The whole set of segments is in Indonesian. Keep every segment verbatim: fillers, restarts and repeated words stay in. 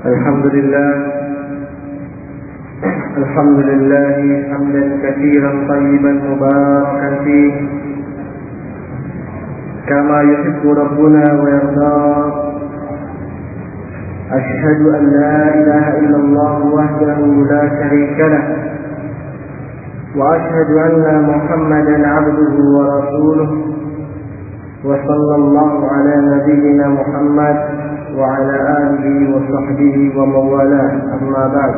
الحمد لله الحمد لله حمدا كثيرا طيبا مباركا فيه كما يحب ربنا ويرضاه. أشهد أن لا إله إلا الله وحده لا شريك له، وأشهد أن محمدا عبده ورسوله، وصلى الله على نبينا محمد وعلى آله وصحبه ومن والاه. أما بعد،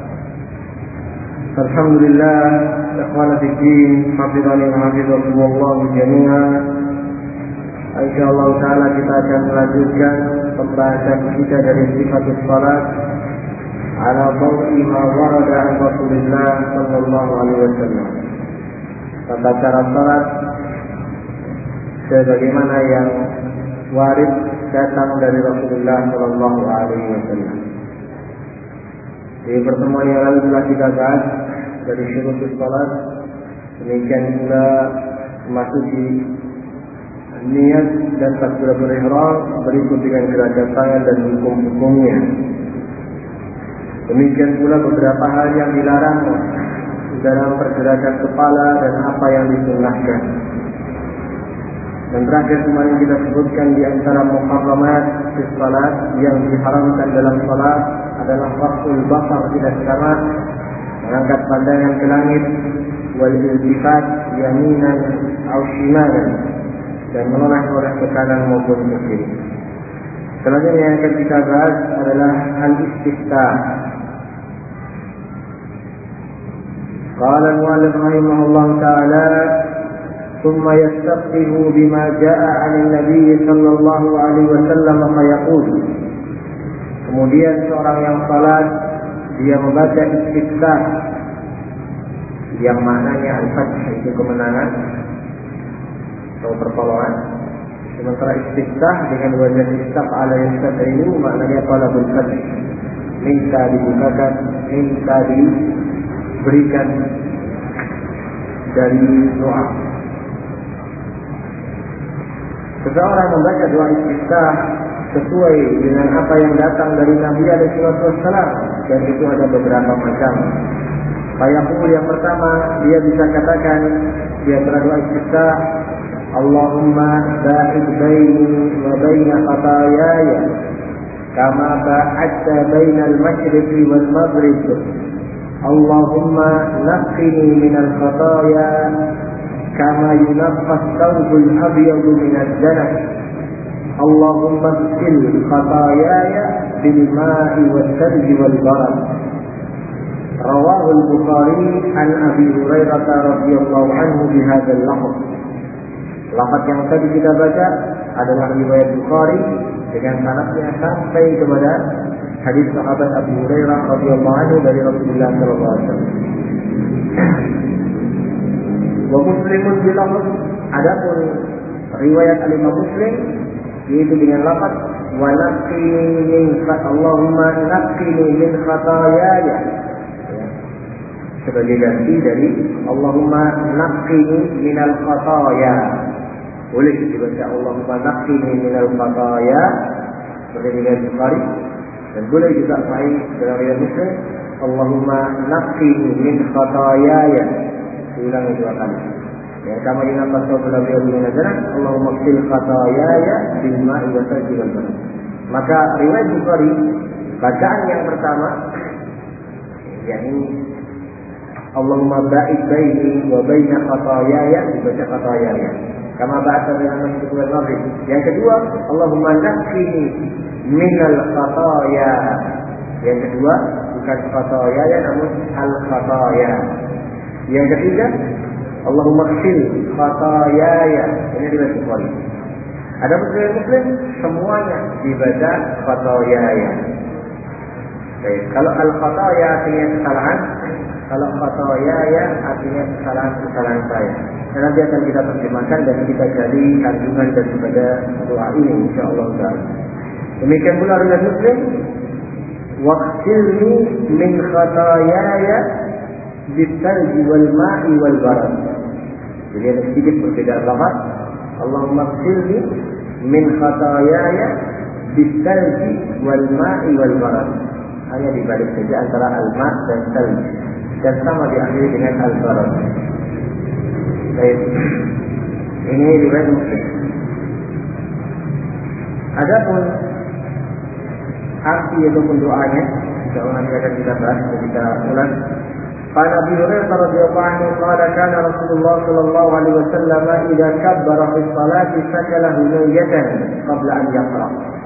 الحمد لله إخوان في الدين حفظني وحفظكم الله جميعا. Insyaallah taala kita akan melanjutkan pembahasan kita dari sifat salat ala dhawi ma warada an Rasulillah sallallahu alaihi wasallam. Tata cara salat sebagaimana yang warid datang dari Rasulullah sallallahu alaihi wasallam. Di pertemuan yang lalu telah kita bahas dari syurutus salat, demikian pula memasuki niat dan takbiratul ihram berikut dengan gerakan tangan dan hukum-hukumnya. Demikian pula beberapa hal yang dilarang dalam pergerakan kepala dan apa yang disunnahkan. Dan terakhir kemarin kita sebutkan di antara muharramat di salat yang diharamkan dalam salat adalah raf'ul basar ila sama, mengangkat pandangan ke langit, wal iltifat yaminan aw shimalan, dan menoleh-noleh ke kanan maupun ke kiri. Selanjutnya yang akan kita bahas adalah al-istiftah. Qala al-mu'allif rahimahullah ta'ala, thumma yastaftihu bima ja'a 'anil nabiy sallallahu alaihi wasallam fa yaqul. Kemudian seorang yang salat dia membaca istiftah yang maknanya al-fath, itu kemenangan atau pertolongan. Sementara istiftah dengan wajah istaf'ala yastaf'ilu maknanya talabul fath, minta dibukakan, minta diberikan dari doa. Seseorang membaca doa istiftah sesuai dengan apa yang datang dari Nabi alaihi wasallam, dan itu ada beberapa macam. Fayaqul, yang pertama dia bisa katakan di antara doa istiftah, Allahumma ba'id baini wa baina khataayaya kama ba'adta bainal masyriqi wal maghrib. Allahumma naqqini minal khataaya kama yunqqa ath-thawbul abyadu minad danas. Allahumma ighsil khataayaya bil ma'i wal thalji wal barad. Rawahu al-Bukhari an Abi Hurairah radhiyallahu anhu bihadzal lafz. Lafaz yang tadi kita baca adalah riwayat Bukhari dengan sanadnya sampai kepada hadis sahabat Abu Hurairah radhiyallahu anhu dari Rasulullah sallallahu alaihi wasallam. Wa Muslimun bil lafz, adapun riwayat Al-Imam Muslim yaitu dengan lafaz wa naqqini min Allahumma naqqini min khataayaya, sebagai ganti dari Allahumma naqqini minal khataaya. Boleh dibaca Allahumma naqqini minal khataaya seperti riwayat Bukhari, dan boleh juga sahih dalam riwayat Muslim Allahumma naqqini min khataayaya, diulangi dua kali. Ya, kama yunqqa ath-thawbul abyadu minad danas, Allahumma ighsil khataayaya bil ma'i wa thalji wal barad. Maka riwayat Bukhari bacaan yang pertama yakni Allahumma ba'id baini wa baina khataayaya, dibaca khataayaya kama ba'adta bainal masyriqi wal maghrib. Yang kedua Allahumma naqqini minal khataaya. Yang kedua bukan khataayaya namun al khataaya. Yang ketiga Allahumma ighsil khataayaya, ini riwayat Bukhari. Ada riwayat Muslim semuanya dibaca khataayaya. Baik, kalau al khataaya artinya kesalahan, kalau khataayaya artinya kesalahan-kesalahan saya. Dan nanti akan kita terjemahkan dan kita jadi kandungan daripada doa ini insyaallah taala. Demikian pula riwayat Muslim, waqtilni min khataayaya bitalji wal ma'i wal barad. Jadi ada sedikit perbedaan lafaz. Allahumma qsilni min khataayaya bitalji wal ma'i wal barad. hanya dibalik saja antara al-ma dan salj, dan sama diakhiri dengan al-barad. Baik, ini riwayat Muslim. Adapun arti ataupun doanya, insya Allah nanti akan kita bahas dan kita ulas. Qala Abu Hurairah radhiyallahu anhu qala kana Rasulullah sallallahu alaihi wasallam idza kabbara fi sholati sakala hunayatan qabla an yaqra.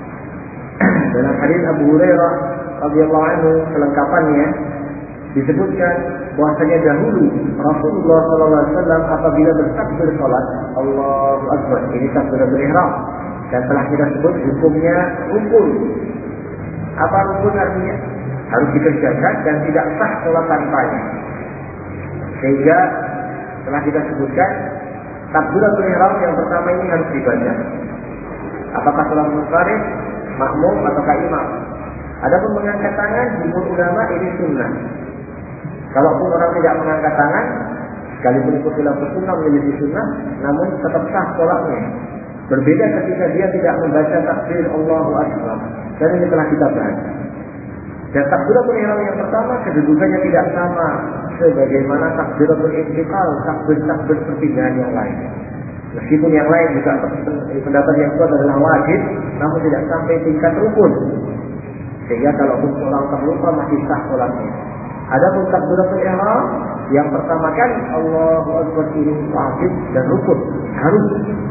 Dalam hadis Abu Hurairah radhiyallahu anhu selengkapannya disebutkan bahwasanya dahulu Rasulullah sallallahu alaihi wasallam apabila bertakbir salat, Allahu akbar, ini takbiratul ihram, dan telah kita sebut hukumnya rukun. Apa rukun artinya? Harus dikerjakan dan tidak sah salat tanpanya. Sehingga telah kita sebutkan takbiratul ihram yang pertama ini harus dibaca. Apakah salat munfarid, makmum ataukah imam? Adapun mengangkat tangan jumhur ulama ini sunnah. Kalaupun orang tidak mengangkat tangan, sekalipun ikut khilafus sunnah menjadi sunnah, namun tetap sah salatnya. Berbeda ketika dia tidak membaca takbir Allahu Akbar. Dan ini telah kita bahas. Dan takbiratul ihram yang pertama kedudukannya tidak sama sebagaimana takbiratul intiqal, takbir-takbir perpindahan yang lain. Meskipun yang lain juga pendapat yang kuat adalah wajib, namun tidak sampai tingkat rukun. Sehingga kalaupun seorang terlupa masih sah salatnya. Adapun takbiratul ihram yang pertama kali Allahu Akbar ini wajib dan rukun, harus.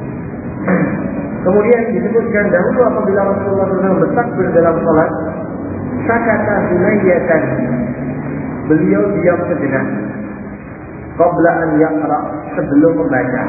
Kemudian disebutkan dahulu apabila Rasulullah shallallahu alaihi wasallam bertakbir dalam salat, sakata hunayatan, beliau diam sejenak, qabla an yaqra, sebelum membaca.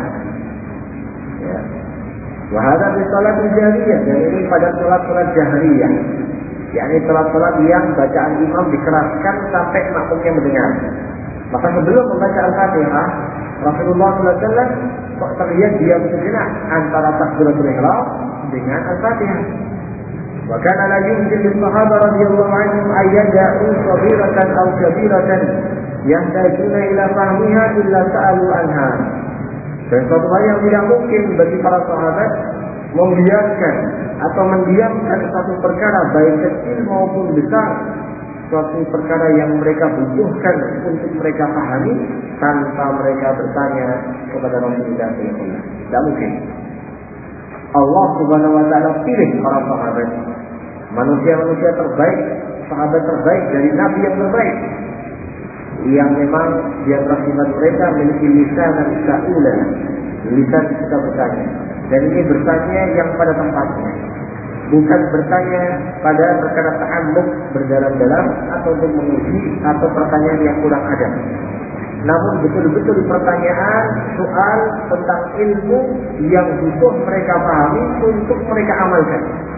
Ya. Wa hadza fi salatil jahriyah, dan ini pada salat-salat jahriyah, yakni salat-salat yang bacaan imam dikeraskan sampai makmumnya mendengar. Maka sebelum membaca Al-Fatihah, Rasulullah shallallahu alaihi wasallam kok terlihat diam sejenak antara takbiratul ihram dengan Al-Fatihah. Wa kana la yumkin lis sahabah radhiyallahu anhum ay yad'u saghiratan aw kabiratan yahtajuna ila fahmiha illa sa'alu anha. Dan suatu hal yang tidak mungkin bagi para sahabat membiarkan atau mendiamkan satu perkara baik kecil maupun besar, suatu perkara yang mereka butuhkan untuk mereka pahami tanpa mereka bertanya kepada Rasulullah shallallahu alaihi wasallam. Tidak mungkin. Allah Subhanahu wa taala pilih para sahabat, manusia-manusia terbaik, sahabat terbaik dari nabi yang terbaik, yang memang di antara sifat mereka memiliki lisan dan sa'ula, lisan suka bertanya, dan ini bertanya yang pada tempatnya, bukan bertanya pada perkara ta'ammuk berdalam-dalam atau untuk menguji atau pertanyaan yang kurang adab, namun betul-betul pertanyaan soal tentang ilmu yang butuh mereka pahami untuk mereka amalkan.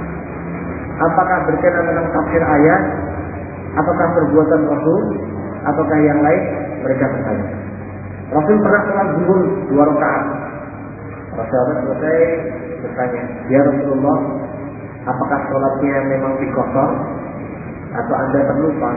Apakah berkenaan dengan tafsir ayat, apakah perbuatan Rasul, ataukah yang lain, mereka bertanya. Rasul pernah sholat zuhur dua rakaat. Rasulullah selesai bertanya, ya Rasulullah, apakah sholatnya memang dikosor atau anda terlupa?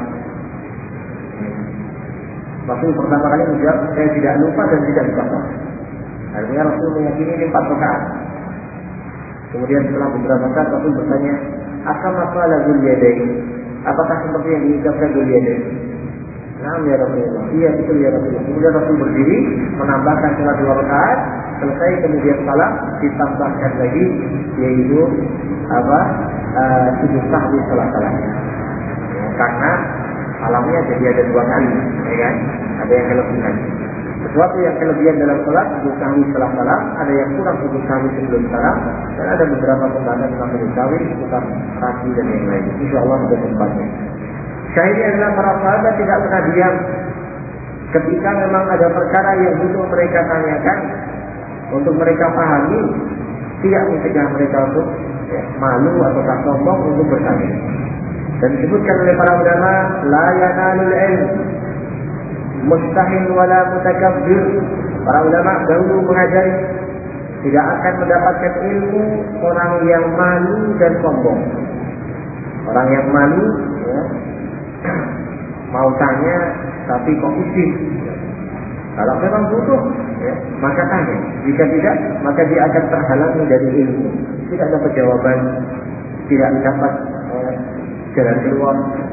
Rasul pertama kali menjawab, saya tidak lupa dan tidak dikosor. Artinya Rasul meyakini ini empat rakaat. Kemudian setelah beberapa saat Rasul bertanya, akam qala dzul yadain, apakah seperti yang diucapkan dzul yadain? Naam ya Rasulullah. Iya betul ya Rasulullah. Kemudian Rasul berdiri menambahkan sholat dua rakaat, selesai kemudian salam ditambahkan lagi, yaitu apa? Uh, sujud sahwi salat-salatnya. Ya, karena alamnya jadi ada dua kali, ya kan? Ada yang kelebihan. Sesuatu yang kelebihan dalam salat sujud sahwi setelah salam, ada yang kurang sujud sahwi sebelum salam, dan ada beberapa pembahasan tentang sujud sahwi, tentang rasi dan yang lain. Insyaallah ada tempatnya. Syahidnya adalah para sahabat tidak pernah diam ketika memang ada perkara yang butuh mereka tanyakan untuk mereka pahami, tidak mencegah mereka untuk ya, malu atau tak sombong untuk bertanya. Dan disebutkan oleh para ulama, la yanalul ilm mustahin wala mutakabbir. Para ulama dahulu mengajari tidak akan mendapatkan ilmu orang yang malu dan sombong. Orang yang malu ya, mau tanya tapi kok izin. Kalau memang butuh ya, maka tanya. Jika tidak, maka dia akan terhalangi dari ilmu, tidak dapat jawaban, tidak dapat eh, jalan keluar.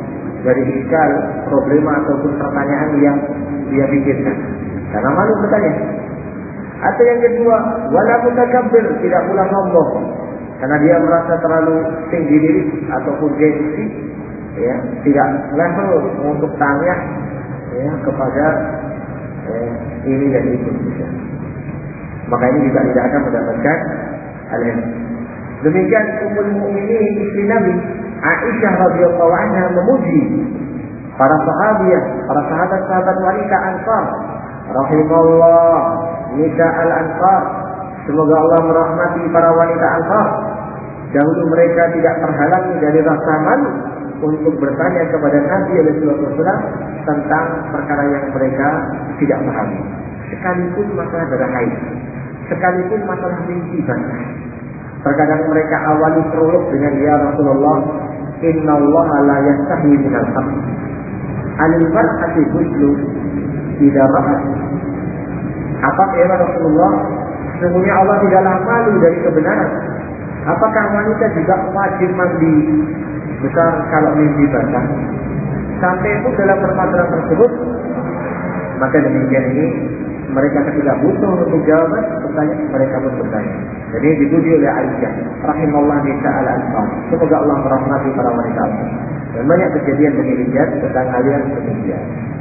dari iskal, problema ataupun pertanyaan yang dia pikirkan. Karena malu bertanya. Atau yang kedua, wala mutakabbir, tidak pula sombong. Karena dia merasa terlalu tinggi diri ataupun gengsi, ya, tidak level untuk tanya ya, kepada eh, ini dan itu. Ya. Maka ini juga tidak akan mendapatkan al-ilm. Demikian Ummul Mukminin istri Nabi Aisyah radhiyallahu anha memuji para sahabiah, para sahabat-sahabat wanita Ansar. Rahimallah nisa al-Ansar. Semoga Allah merahmati para wanita Ansar. Dahulu mereka tidak terhalangi dari rasa malu untuk bertanya kepada Nabi sallallahu alaihi wasallam tentang perkara yang mereka tidak pahami. Sekalipun masalah darah haid, sekalipun masalah mimpi basah. Terkadang mereka awali prolog dengan ya Rasulullah, Inna Allah la yastahi minal haq. Anil mar'ati huslu tidak ra'at. Apa ya Rasulullah? Sesungguhnya Allah tidaklah malu dari kebenaran. Apakah wanita juga wajib mandi besar kalau mimpi basah? Sampai pun dalam permasalahan tersebut, maka demikian ini mereka ketika butuh untuk jawaban bertanya, mereka pun bertanya. Jadi dipuji oleh Aisyah, rahimallah nisa al-Ansar. Semoga Allah merahmati para wanita Ansar. Dan banyak kejadian demikian tentang kalian demikian.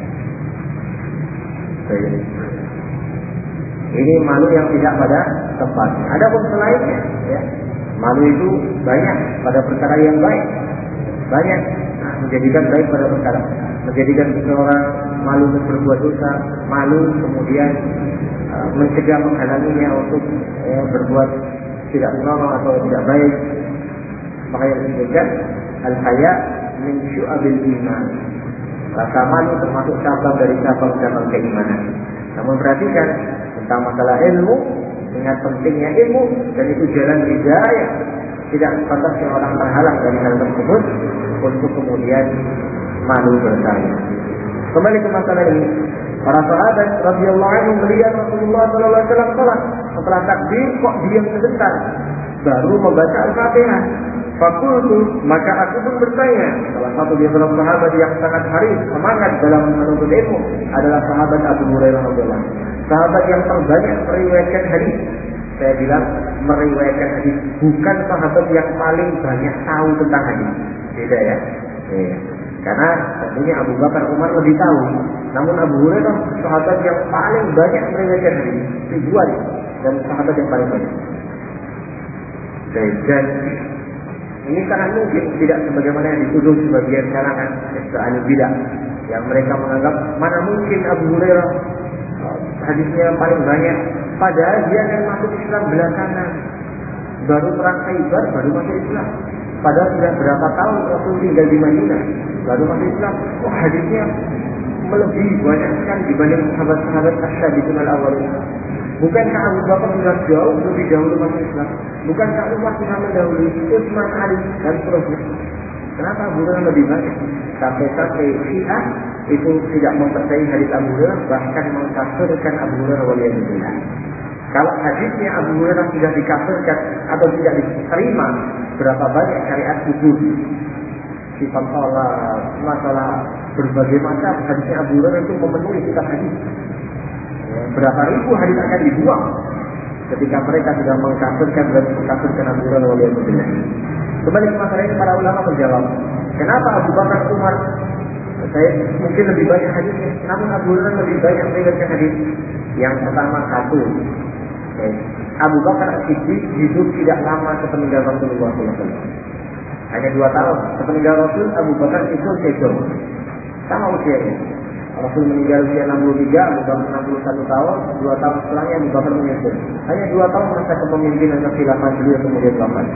Ini malu yang tidak pada tempatnya. Adapun selainnya, ya, malu itu banyak pada perkara yang baik, banyak nah, menjadikan baik pada perkara, menjadikan seseorang malu untuk berbuat dosa, malu kemudian uh, mencegah menghalanginya untuk ya, berbuat tidak senonoh atau tidak baik. Maka yang disebutkan al-haya min syu'abil iman. Rasa malu termasuk cabang dari cabang-cabang keimanan. Namun perhatikan tentang masalah ilmu, ingat pentingnya ilmu dan itu jalan hidayah. Tidak sepantasnya orang terhalang dari hal tersebut untuk kemudian malu bertanya. Kembali ke masalah ini, para sahabat radhiyallahu anhum melihat Rasulullah sallallahu alaihi wasallam salat, setelah takbir kok diam sebentar, baru membaca Al-Fatihah. Fakultu, maka aku pun bertanya. Salah satu di antara sahabat yang sangat haris, semangat dalam menuntut ilmu adalah sahabat Abu Hurairah radhiyallahu anhu. Sahabat yang terbanyak meriwayatkan hadis. Saya bilang meriwayatkan hadis, bukan sahabat yang paling banyak tahu tentang hadis. Beda ya. Iya. Karena tentunya Abu Bakar Umar lebih tahu. Namun Abu Hurairah sahabat yang paling banyak meriwayatkan hadis, ribuan, dan sahabat yang paling banyak. Dan ini sangat mungkin tidak sebagaimana yang dituduh sebagian kalangan ahli bidah yang mereka menganggap mana mungkin Abu Hurairah hadisnya paling banyak, padahal dia akan masuk Islam belakangan, baru perang Khaibar baru masuk Islam. Padahal sudah berapa tahun Rasul tinggal di Madinah baru masuk Islam. Oh, hadisnya melebihi banyak sekali dibanding sahabat-sahabat asy-syabiqun al-awwalin. Bukankah Abu Bakar sudah jauh lebih dahulu masuk Islam? Bukankah Umar sudah mendahului Utsman, Ali dan seterusnya? Kenapa Abu Hurairah lebih banyak? Sampai-sampai Syiah itu tidak mempercayai hadis Abu Hurairah, bahkan mengkafirkan Abu Hurairah waliyadzubillah. Kalau hadisnya Abu Hurairah sudah dikafirkan atau tidak diterima, berapa banyak syariat kubur, sifat sholat, masalah berbagai macam hadisnya Abu Hurairah itu memenuhi kitab hadis. Berapa ribu hadis akan dibuang ketika mereka sudah mengkafirkan dan mengkafirkan Abu Hurairah waliyadzubillah. Kembali ke masalah ini, para ulama menjawab, kenapa Abu Bakar Umar saya mungkin lebih banyak hadisnya, namun Abu Hurairah lebih banyak meriwayatkan hadis? Yang pertama, satu, Abu Bakar Siddiq hidup tidak lama sepeninggal Rasulullah sallallahu alaihi wasallam. Hanya dua tahun sepeninggal Rasul. Abu Bakar itu sejauh sama usianya. Rasul meninggal usia enam puluh tiga, Abu Bakar enam puluh satu tahun, dua tahun setelahnya Abu Bakar menyusul. Hanya dua tahun masa kepemimpinan kekhilafan beliau kemudian wafat.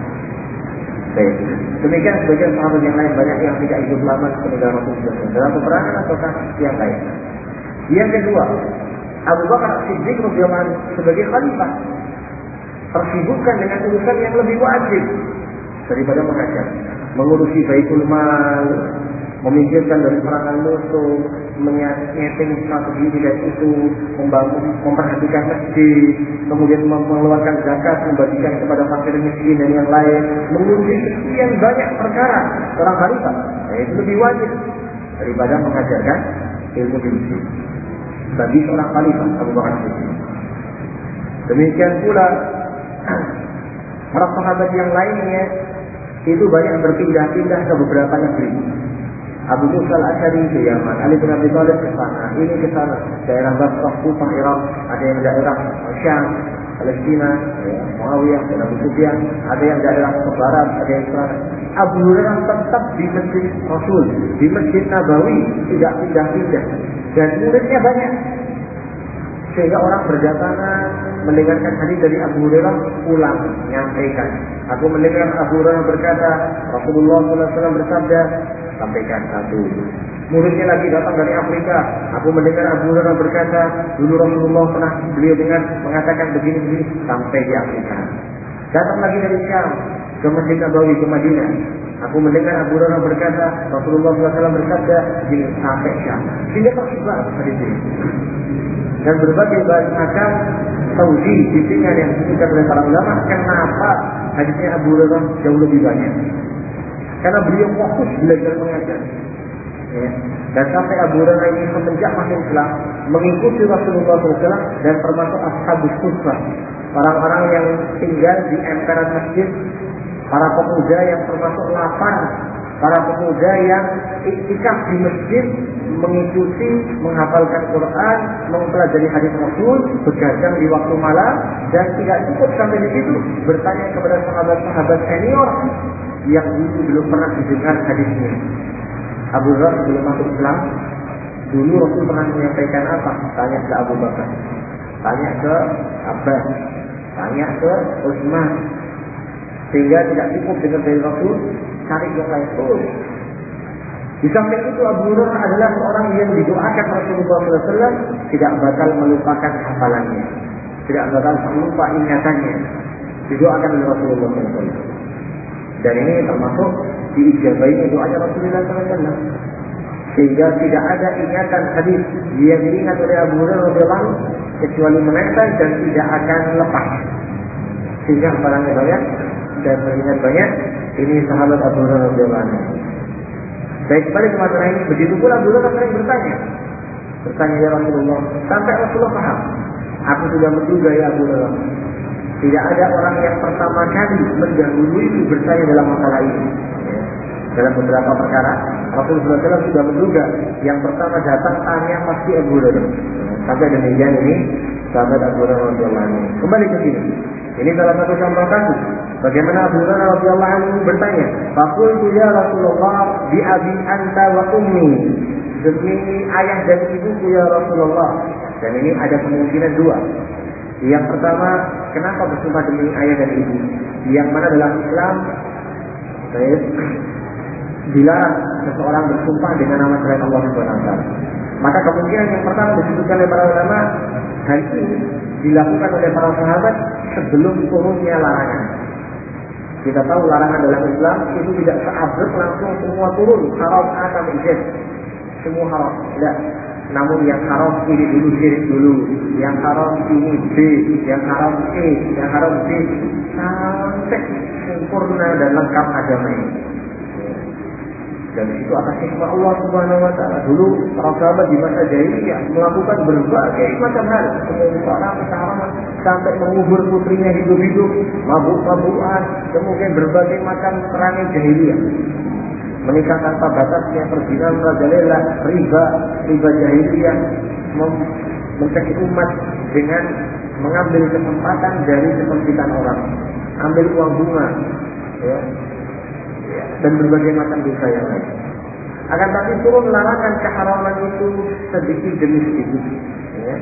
Baik. Demikian sebagian sahabat yang lain banyak yang tidak hidup lama sepeninggal Rasulullah dalam peperangan ataukah yang lain. Yang kedua, Abu Bakar Siddiq radhiyallahu anhu sebagai khalifah tersibukkan dengan urusan yang lebih wajib daripada mengajar, mengurusi Baitul Mal, memikirkan dari serangan musuh, menyeting strategi ini dan itu, membangun, memperhatikan masjid, kemudian mengeluarkan zakat, membagikan kepada fakir miskin dan yang lain, mengurusi sekian banyak perkara orang khalifah. itu lebih wajib daripada mengajarkan ilmu di masjid bagi seorang khalifah Abu Bakar Siddiq. Demikian pula para sahabat yang lainnya itu banyak berpindah-pindah ke beberapa negeri. Abu Musa al-Asy'ari ke Yaman, Ali bin Abi Thalib ke sana, ini ke sana, daerah Basrah, Kufah, Irak, ada yang daerah Syam, Palestina, ya, Muawiyah dan Abu Sufyan, ada yang daerah ke barat, ada yang ke sana. Abu Hurairah tetap di Masjid Rasul, di Masjid Nabawi, tidak pindah-pindah, dan muridnya banyak. Sehingga orang berdatangan mendengarkan hadis dari Abu Hurairah pulang menyampaikan. Aku mendengar Abu Hurairah berkata, Rasulullah shallallahu alaihi wasallam bersabda, sampaikan satu. Muridnya lagi datang dari Afrika. Aku mendengar Abu Hurairah berkata, dulu Rasulullah pernah beliau dengar mengatakan begini-begini, sampai di Afrika. Datang lagi dari Syam ke Masjid Nabawi ke Madinah. Aku mendengar Abu Hurairah berkata, Rasulullah shallallahu alaihi wasallam bersabda, begini sampai Syam. Sehingga tersebar hadis ini. Dan berbagai macam tauhid bimbingan yang disebutkan oleh para ulama, kenapa hadisnya Abu Hurairah jauh lebih banyak? Karena beliau fokus belajar mengajar. Ya. Dan sampai Abu Hurairah ini semenjak masuk Islam mengikuti Rasulullah shallallahu alaihi wasallam dan termasuk ashabus suffah, orang-orang yang tinggal di emperan masjid, para pemuda yang termasuk lapar, para pemuda yang iktikaf di masjid, mengikuti, menghafalkan Quran, mempelajari hadis Rasul, begadang di waktu malam, dan tidak cukup sampai di situ, bertanya kepada sahabat-sahabat senior yang dulu belum pernah didengar hadisnya. Abu Hurairah sebelum masuk Islam, dulu Rasul pernah menyampaikan apa? Tanya ke Abu Bakar, tanya ke Abbas, tanya ke Utsman, sehingga tidak cukup dengan dari Rasul, cari yang lain terus. Di samping itu Abu Hurairah adalah seorang yang didoakan Rasulullah shallallahu alaihi wasallam tidak bakal melupakan hafalannya, tidak bakal lupa ingatannya, didoakan oleh Rasulullah shallallahu alaihi wasallam. Dan ini termasuk diijabainya doanya Rasulullah shallallahu alaihi wasallam, sehingga tidak ada ingatan hadis yang diingat oleh Abu Hurairah radhiyallahu anhu kecuali menempel dan tidak akan lepas, sehingga hafalannya banyak dan mengingat banyak. Ini sahabat Abu Hurairah radhiyallahu anhu. Baik, kembali ke masalah ini. Begitu pula Abu Hurairah sering bertanya, bertanya ya Rasulullah, sampai Rasulullah paham. Aku sudah menduga ya Abu Hurairah, tidak ada orang yang pertama kali mendahului bertanya dalam masalah ini. Ya. Dalam beberapa perkara, Rasulullah shallallahu alaihi wasallam sudah menduga yang pertama datang tanya pasti Abu Hurairah. Sampai demikian ini sahabat Abu Hurairah radhiyallahu anhu. Kembali ke sini. Ini salah satu contoh kasus bagaimana Abu Hurairah radhiyallahu anhu bertanya, "Faqultu ya Rasulullah bi abi anta wa ummi." Demi ayah dan ibuku ya Rasulullah. Dan ini ada kemungkinan dua. Yang pertama, kenapa bersumpah demi ayah dan ibu? Yang mana dalam Islam baik, dilarang seseorang bersumpah dengan nama selain Allah Subhanahu wa taala. Maka kemungkinan yang pertama disebutkan oleh para ulama, hal ini dilakukan oleh para sahabat sebelum turunnya larangan. Kita tahu larangan dalam Islam itu tidak seabrek langsung semua turun, haram A sampai Z, semua haram. Tidak. Namun yang haram ini dulu, syirik dulu, yang haram ini B, yang haram C, yang haram D, sampai sempurna dan lengkap agama ini. Dan itu atas hikmah Allah Subhanahu wa taala. Dulu para sahabat di masa jahiliyah melakukan berbagai macam hal, seorang kesalahan sampai mengubur putrinya hidup-hidup, mabuk-mabukan, kemudian berbagai macam perangai jahiliyah. Menikah tanpa batasnya, perzinahan merajalela, riba, riba jahiliyah, mencari umat dengan mengambil kesempatan dari kesempitan orang, ambil uang bunga, ya. Dan berbagai macam dosa yang lain. Akan tapi turun larangan keharaman itu sedikit demi sedikit, ya.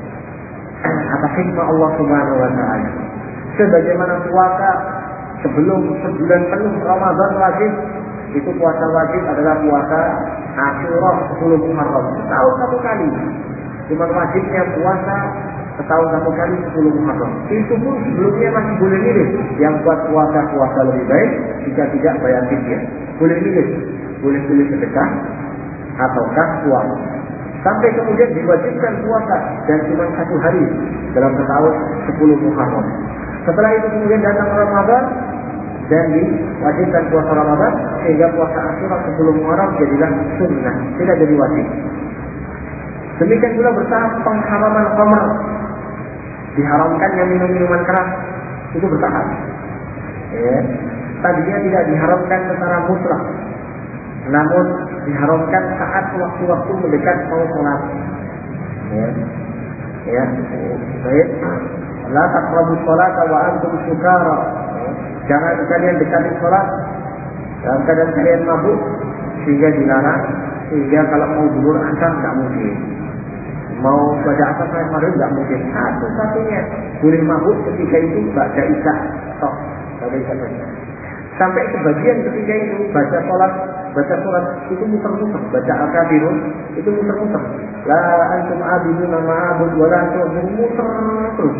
Atas hikmah Allah Subhanahu wa taala. Sebagaimana puasa sebelum sebulan penuh Ramadan wajib, itu puasa wajib adalah puasa Asyura sepuluh Muharram. Setahun satu kali. Cuma wajibnya puasa setahun satu kali sepuluh Muharram. Itu pun sebelumnya masih boleh milih. Yang buat puasa puasa lebih baik, jika tidak bayar fidyah. Boleh milih, boleh pilih sedekah ataukah puasa. Sampai kemudian diwajibkan puasa dan cuma satu hari dalam setahun sepuluh Muharram. Setelah itu kemudian datang Ramadan dan diwajibkan puasa Ramadan sehingga puasa Asyura sebelum Muharram jadilah sunnah, tidak jadi wajib. Demikian pula bertahap pengharaman khamr, diharamkannya minum minuman keras, itu bertahap. Ya. Tadinya tidak diharamkan secara mutlak, namun diharamkan saat waktu-waktu mendekat mau sholat. Ya, ya, baik. La taqrabu sholata wa antum sukara. Jangan kalian dekati sholat dalam keadaan kalian mabuk, sehingga dilarang. Sehingga kalau mau zuhur asar tidak mungkin, mau baca asar sampai maghrib tidak mungkin. Satu-satunya boleh mabuk ketika itu baca isya, toh baca isya saja. Sampai sebagian ketika itu baca sholat, baca sholat itu muter-muter, baca al-kafirun itu muter-muter. La antum abidun ma'abud wa la antum muter terus.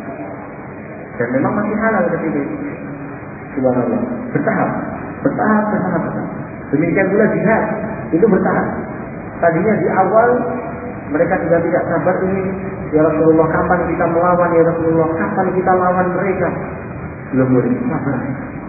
Dan memang masih halal ketika itu. Subhanallah. Bertahap, bertahap, bertahap. Demikian pula jihad itu bertahap. Tadinya di awal mereka juga tidak sabar ini, ya Rasulullah kapan kita melawan, ya Rasulullah kapan kita lawan mereka. Belum boleh, sabar.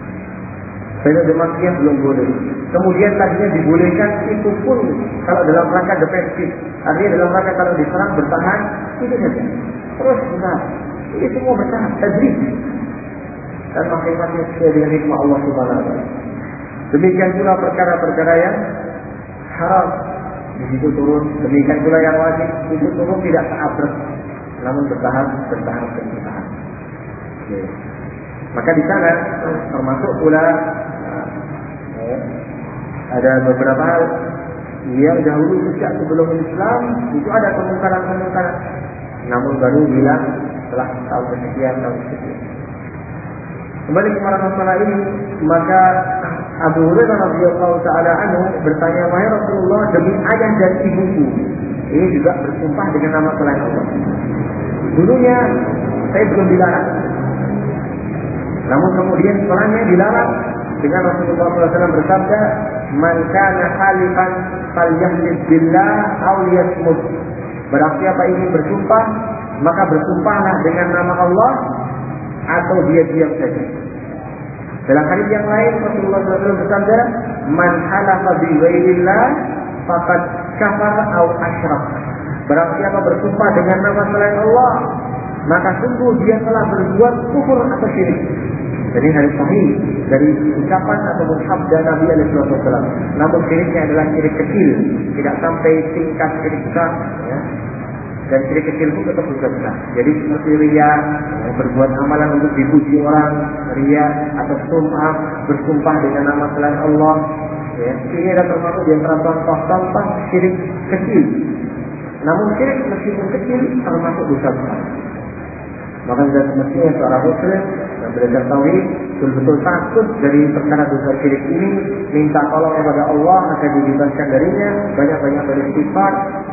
Beda demikian belum boleh. Kemudian tadinya dibolehkan itu pun kalau dalam rangka defensif, artinya dalam rangka kalau diserang bertahan, itu saja. Terus bertahan. Ini semua bertahan, tadrij. Dan masing-masing sesuai dengan hikmah Allah Subhanahu wa taala. Demikian pula perkara-perkara yang haram di situ turun. Demikian pula yang wajib itu turun tidak seabrek, namun bertahan, bertahan, dan bertahan. Okay. Maka di sana termasuk pula eh, ada beberapa hal yang dahulu sejak sebelum Islam itu ada kemungkaran-kemungkaran, namun baru bilang setelah tahun kesekian tahun kesekian. Kembali kepada masalah ini, maka Abu Hurairah radhiyallahu taala anhu bertanya, "Wahai Rasulullah, demi ayah dan ibuku." Ini juga bersumpah dengan nama selain Allah. Dulunya saya belum dilarang, namun kemudian setelahnya dilarang dengan Rasulullah shallallahu alaihi wasallam bersabda, "Man kana halifan falyahlif billah aw liyasmut." Barang siapa ingin bersumpah, maka bersumpahlah dengan nama Allah atau dia diam saja. Dalam hadis yang lain Rasulullah shallallahu alaihi wasallam bersabda, "Man halafa bi ghairillah faqad kafara aw asyrak." Barang siapa bersumpah dengan nama selain Allah, maka sungguh dia telah berbuat kufur atau syirik. Jadi hadis sahih dari ucapan atau sabda Nabi alaihi wasallam. Namun syiriknya adalah syirik kecil, tidak sampai tingkat syirik besar, ya. Dan syirik kecil pun tetap dosa besar. Jadi seperti riya, ya, berbuat amalan untuk dipuji orang, riya atau sum'ah, bersumpah dengan nama selain Allah, ya. Ini adalah termasuk di antara contoh-contoh syirik kecil. Namun syirik meskipun kecil termasuk dosa besar. Maka sudah semestinya seorang muslim yang belajar tauhid betul-betul takut dari perkara dosa syirik ini, minta tolong kepada Allah agar dibebaskan darinya, banyak-banyak beristighfar.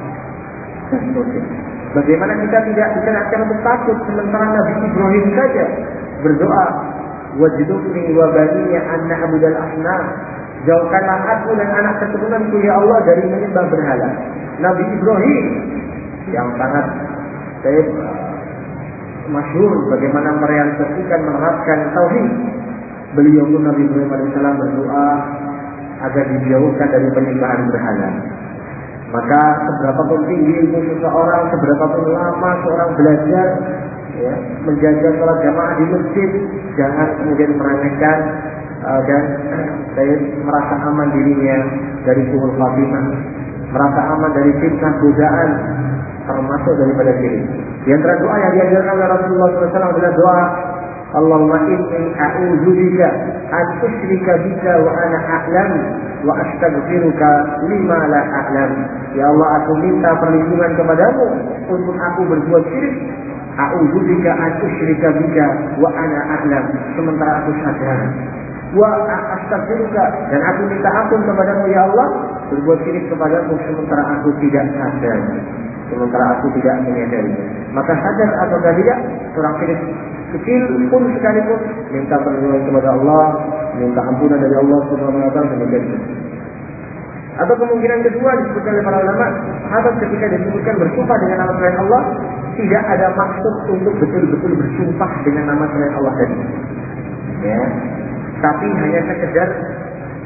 Bagaimana kita tidak dikenalkan untuk takut sementara Nabi Ibrahim saja berdoa, "Wajidukni wa baniya an na'budal asnam." Jauhkanlah aku dan anak keturunanku ya Allah dari menyembah berhala. Nabi Ibrahim yang sangat saya masyhur bagaimana merealisasikan menerapkan tauhid. Beliau pun Nabi Ibrahim alaihissalam berdoa agar dijauhkan dari penyembahan berhala. Maka seberapa pun tinggi ilmu seseorang, seberapa pun lama seorang belajar, ya, menjaga sholat jamaah di masjid, jangan kemudian meremehkan uh, dan saya merasa aman dirinya dari suhul khatimah, merasa aman dari fitnah godaan, termasuk daripada syirik. Di antara doa yang diajarkan oleh Rasulullah shallallahu alaihi wasallam adalah doa, "Allahumma inni a'udzubika an usyrika bika wa ana a'lam wa astaghfiruka lima la a'lam." Ya Allah, aku minta perlindungan kepadamu untuk aku berbuat syirik. A'udzubika an usyrika bika wa ana a'lam, sementara aku sadar. Wa astaghfiruka, dan aku minta ampun kepadamu ya Allah berbuat syirik kepadamu sementara aku tidak sadar, sementara aku tidak menyadari. Maka sadar atau tidak, seorang syirik kecil pun sekalipun minta perlindungan kepada Allah, minta ampunan dari Allah Subhanahu wa taala demikian. Atau kemungkinan kedua disebutkan oleh para ulama, sahabat ketika disebutkan bersumpah dengan nama selain Allah, tidak ada maksud untuk betul-betul bersumpah dengan nama selain Allah tadi. Ya. Tapi hanya sekedar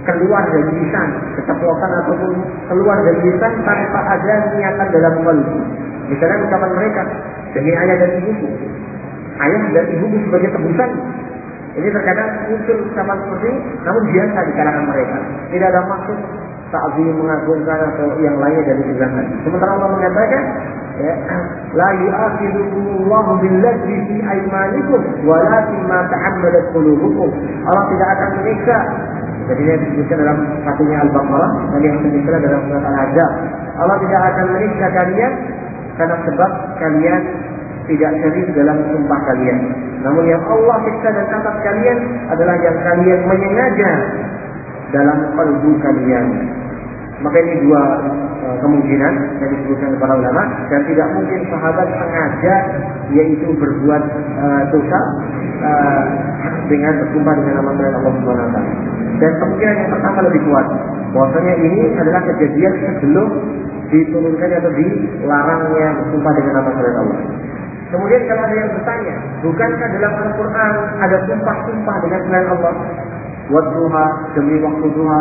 keluar dari lisan, keceplosan ataupun keluar dari lisan tanpa ada niatan dalam qalbi. Misalnya ucapan mereka, demi ayah dan ibuku, ayah dan ibuku sebagai tebusan. Ini terkadang muncul ucapan seperti ini, namun biasa di kalangan mereka. Tidak ada maksud ta'zim, mengagungkan atau yang lainnya dari tujuan. Sementara Allah mengatakan, ya, la yu'akhidukumullahu billadzzi fi aymanikum walakin ma ta'ammadat qulubukum. Allah tidak akan menyiksa. Jadi ini disebutkan dalam satunya Al-Baqarah dan yang ketiga dalam surat Al-Ahzab. Allah tidak akan menyiksa kalian karena sebab kalian tidak serius dalam sumpah kalian. Namun yang Allah siksa dan catat kalian adalah yang kalian menyengaja dalam kalbu kalian. Maka ini dua uh, kemungkinan yang disebutkan para ulama, dan tidak mungkin sahabat sengaja yaitu berbuat uh, dosa uh, dengan bersumpah dengan nama selain Allah Subhanahu wa taala. Dan kemungkinan yang pertama lebih kuat, bahwasanya ini adalah kejadian sebelum diturunkan atau dilarangnya bersumpah dengan nama selain Allah. Kemudian kalau ada yang bertanya, bukankah dalam Al-Quran ada sumpah-sumpah dengan selain Allah? Wadduha, demi waktu duha,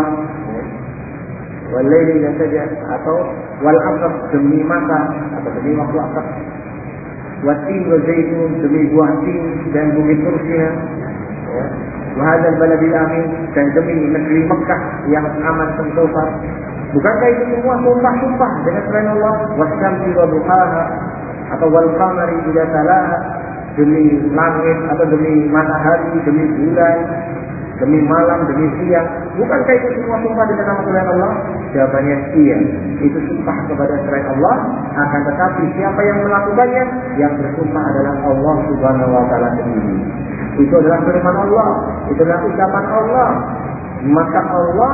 wal-laili idza saja, atau wal asr, demi mata atau demi waktu asar, wat-tin wa zaitun, demi buah tin dan bukit Tursina, wa hadzal baladil amin, dan demi negeri Mekah yang aman sentosa. Bukankah itu semua sumpah-sumpah dengan selain Allah? Wasyamsi wa duhaha, atau wal qamari idza talaha, demi langit atau demi matahari, demi bulan, demi malam, demi siang. Bukankah itu semua sumpah dengan nama selain Allah? Jawabannya iya, itu sumpah kepada selain Allah. Akan tetapi siapa yang melakukannya, yang bersumpah adalah Allah Subhanahu wa taala sendiri. Itu adalah firman Allah, itu adalah ucapan Allah. Maka Allah,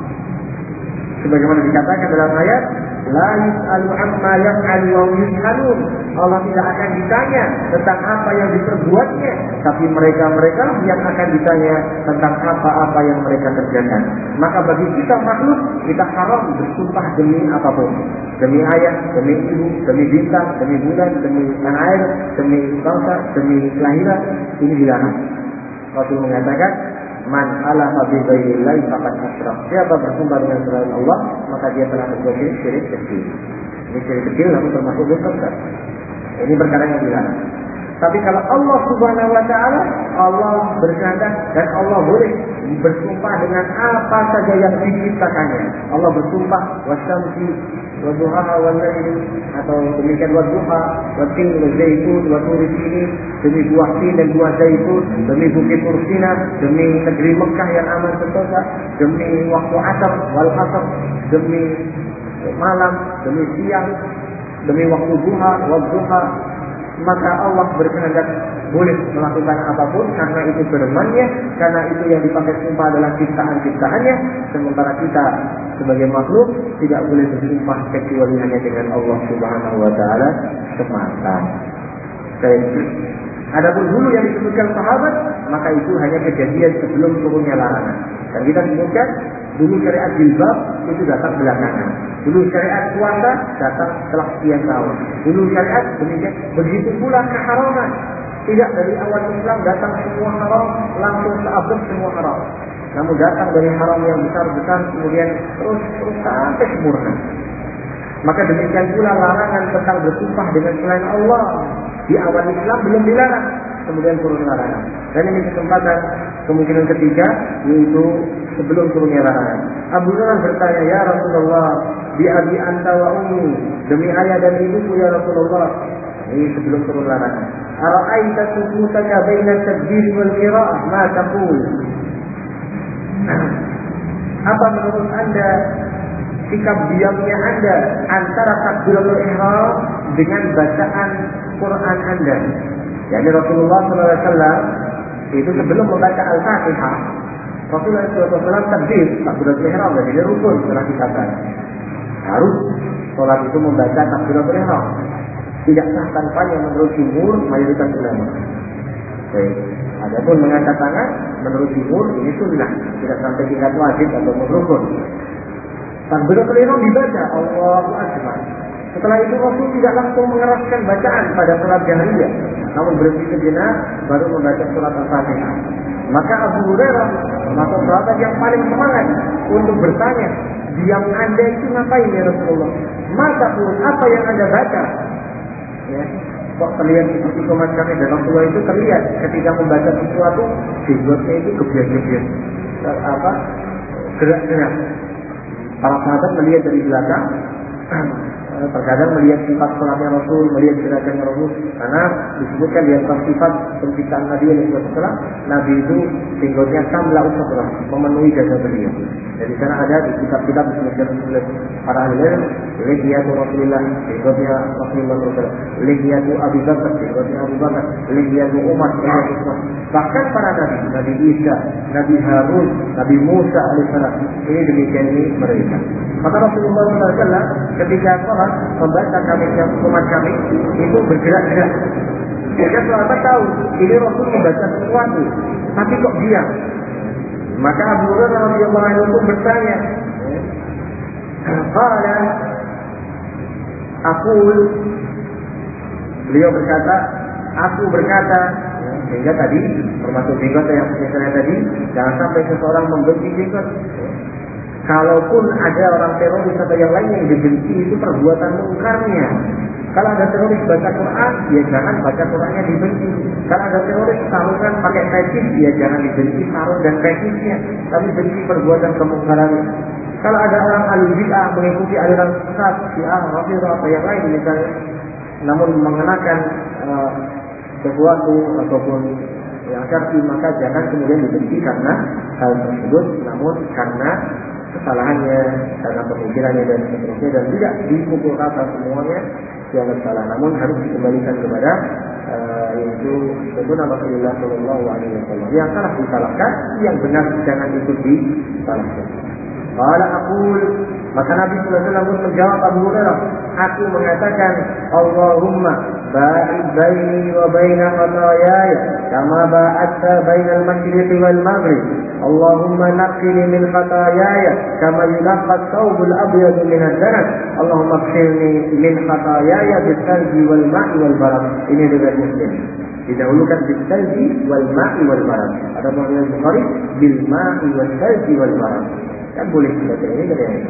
sebagaimana dikatakan dalam ayat, la yus'alu amma yaf'alu wa yus'alun. Allah tidak akan ditanya tentang apa yang diperbuatnya, tapi mereka-mereka yang akan ditanya tentang apa-apa yang mereka kerjakan. Maka bagi kita makhluk, kita haram bersumpah demi apapun. Demi ayah, demi ibu, demi bintang, demi bulan, demi tanah air, demi bangsa, demi kelahiran. Ini dilarang. Rasul mengatakan, man alaha bi ghairillahi faqad asyrak. Siapa bersumpah dengan selain Allah, maka dia telah berbuat syirik kecil. Ini syirik kecil namun termasuk dosa besar. Ini perkara yang dilarang. Tapi kalau Allah Subhanahu wa taala, Allah berkehendak dan Allah boleh bersumpah dengan apa saja yang diciptakannya. Allah bersumpah wasyamsi wa duhaha wal laili, atau demikian wa duha wa tin wa zaitun wa turi sini, demi buah tin dan buah zaitun, demi bukit Tursina, demi negeri Mekah yang aman sentosa, demi waktu asar wal asar, demi malam, demi siang, demi waktu duha wal duha. Maka Allah berkehendak boleh melakukan apapun karena itu firman-Nya, karena itu yang dipakai sumpah adalah ciptaan-ciptaannya. Sementara kita sebagai makhluk tidak boleh bersumpah kecuali hanya dengan Allah Subhanahu wa taala semata. Adapun dulu yang disebutkan sahabat, maka itu hanya kejadian sebelum turunnya larangan. Dan kita sebutkan dulu syariat jilbab itu datang belakangan. Dulu syariat puasa datang setelah sekian tahun. Dulu syariat demikian. Begitu pula keharaman. Tidak dari awal Islam datang semua haram, langsung seabad semua haram. Namun datang dari haram yang besar-besar, kemudian terus terus sampai sempurna. Maka demikian pula larangan tentang bersumpah dengan selain Allah. Di awal Islam belum dilarang, kemudian turun larangan. Dan ini kesempatan kemungkinan ketiga, yaitu sebelum turunnya larangan. Abu Hurairah bertanya, ya Rasulullah, bi abi anta wa ummi, demi ayah dan ibuku ya Rasulullah. Ini sebelum turun larangan. Ara'aita sukutaka baina takbir wal qira'ah, ma taqul? Apa menurut Anda sikap diamnya Anda antara takbiratul ihram dengan bacaan Quran Anda? Jadi Rasulullah shallallahu alaihi wasallam itu sebelum membaca Al-Fatihah, Rasulullah shallallahu alaihi wasallam takbir, takbiratul ihram, dan ini rukun setelah kita baca. Harus sholat itu membaca takbiratul ihram. Tidak sah tanpanya menurut jumhur mayoritas ulama. Baik. Adapun mengangkat tangan menurut jumhur ini sunnah, tidak sampai tingkat wajib atau rukun. Takbiratul ihram dibaca Allahu Akbar. Setelah itu Rasul tidak langsung mengeraskan bacaan pada salat jahriyah, namun berhenti sejenak baru membaca surat Al-Fatihah. Maka Abu Hurairah termasuk sahabat yang paling semangat untuk bertanya, diam Anda itu ngapain ya Rasulullah? Maka pun apa yang Anda baca? Ya, kok terlihat seperti komat kami dan Rasulullah itu terlihat ketika membaca sesuatu, jenggotnya itu gebiar-gebiar, apa, gerak-gerak. Para sahabat melihat dari belakang, terkadang melihat sifat sholatnya Rasul, melihat gerakannya Rasul, karena disebutkan di atas sifat penciptaan Nabi Alaihi Wasallam, Nabi itu jenggotnya tamla usablah, memenuhi dada beliau. Dan di sana ada di kitab-kitab disebutkan oleh para ahli ilmu, lihiyatu Rasulullah, jenggotnya Rasulullah Rasulullah, lihiyatu Abu Bakar, jenggotnya Abu Bakar, lihiyatu Umar, lihiyatu Umar. Bahkan para nabi, Nabi Isa, Nabi Harun, Nabi Musa alaihissalam, ini demikian ini mereka. Maka Rasulullah shallallahu alaihi wasallam ketika sholat membaca kami yang umat kami itu bergerak-gerak. Sehingga sahabat tahu ini Rasul membaca sesuatu, tapi kok diam. Maka Abu Hurairah radhiyallahu anhu pun bertanya, "Qala aqul," beliau berkata, aku berkata, sehingga tadi termasuk jenggot yang misalnya tadi, jangan sampai seseorang membenci jenggot. Kalaupun ada orang teroris atau yang lain yang dibenci, itu perbuatan mungkarnya. Kalau ada teroris baca Quran, ya jangan baca Qurannya dibenci. Kalau ada teroris sarungan pakai pecis, ya jangan dibenci sarung dan pecisnya, tapi benci perbuatan kemungkarannya. Kalau ada orang ahli bid'ah mengikuti aliran sesat, Syiah, Rafidhah atau yang lain misalnya, namun mengenakan uh, sesuatu ataupun yang syar'i, maka jangan kemudian dibenci karena hal tersebut, namun karena kesalahannya, karena pemikirannya dan seterusnya, dan tidak dipukul rata semuanya dianggap salah, namun harus dikembalikan kepada uh, yaitu sunnah Rasulullah Shallallahu Alaihi Wasallam. Yang salah disalahkan, yang benar jangan ikut disalahkan. Qala aqul, maka Nabi sallallahu alaihi wasallam menjawab Abu Hurairah, aku mengatakan, Allahumma ba'id baini wa baina khataayaya kama ba'adta bainal masyriqi wal maghrib. Allahumma naqqini min khataayaya kama yunqqa ath-thawbul abyad min ad-danas. Allahumma ighfirli min khataayaya bis-salji wal ma'i wal barad. Ini riwayat Muslim. Didahulukan bis-salji wal ma'i wal barad. Ada riwayat Bukhari bil ma'i wal salji wal barad. Kan boleh dibaca ini dari ini.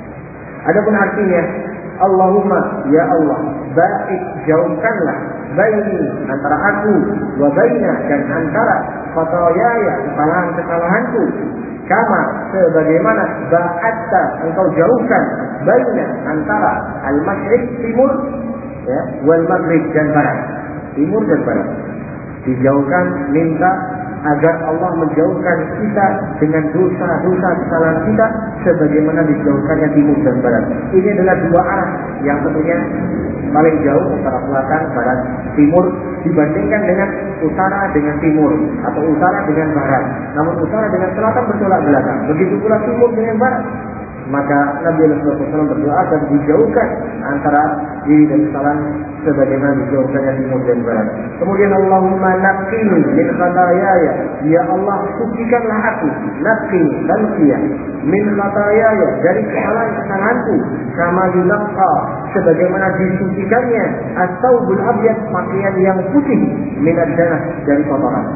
Adapun artinya, Allahumma ya Allah, ba'id jauhkanlah baini antara aku wa baina dan antara khataayaya kesalahan-kesalahanku, kama sebagaimana ba'atta engkau jauhkan baina antara al-masyriq timur ya wal maghrib dan barat, timur dan barat. Dijauhkan, minta agar Allah menjauhkan kita dengan dosa-dosa kesalahan kita sebagaimana dijauhkannya timur dan barat. Ini adalah dua arah yang tentunya paling jauh antara selatan, barat, timur dibandingkan dengan utara dengan timur atau utara dengan barat. Namun utara dengan selatan bertolak belakang. Begitu pula timur dengan barat. Maka Nabi Sallallahu Alaihi Wasallam berdoa agar dijauhkan antara diri dan kesalahan sebagaimana dijauhkannya timur dan barat. Kemudian Allahumma naqqini min khataayaya, ya Allah sucikanlah aku, naqqini tanqiyah min khataayaya dari kesalahan-kesalahanku, kama yunqqa sebagaimana disucikannya as-thawbul abyad pakaian yang putih min ad-danas dari kotoran.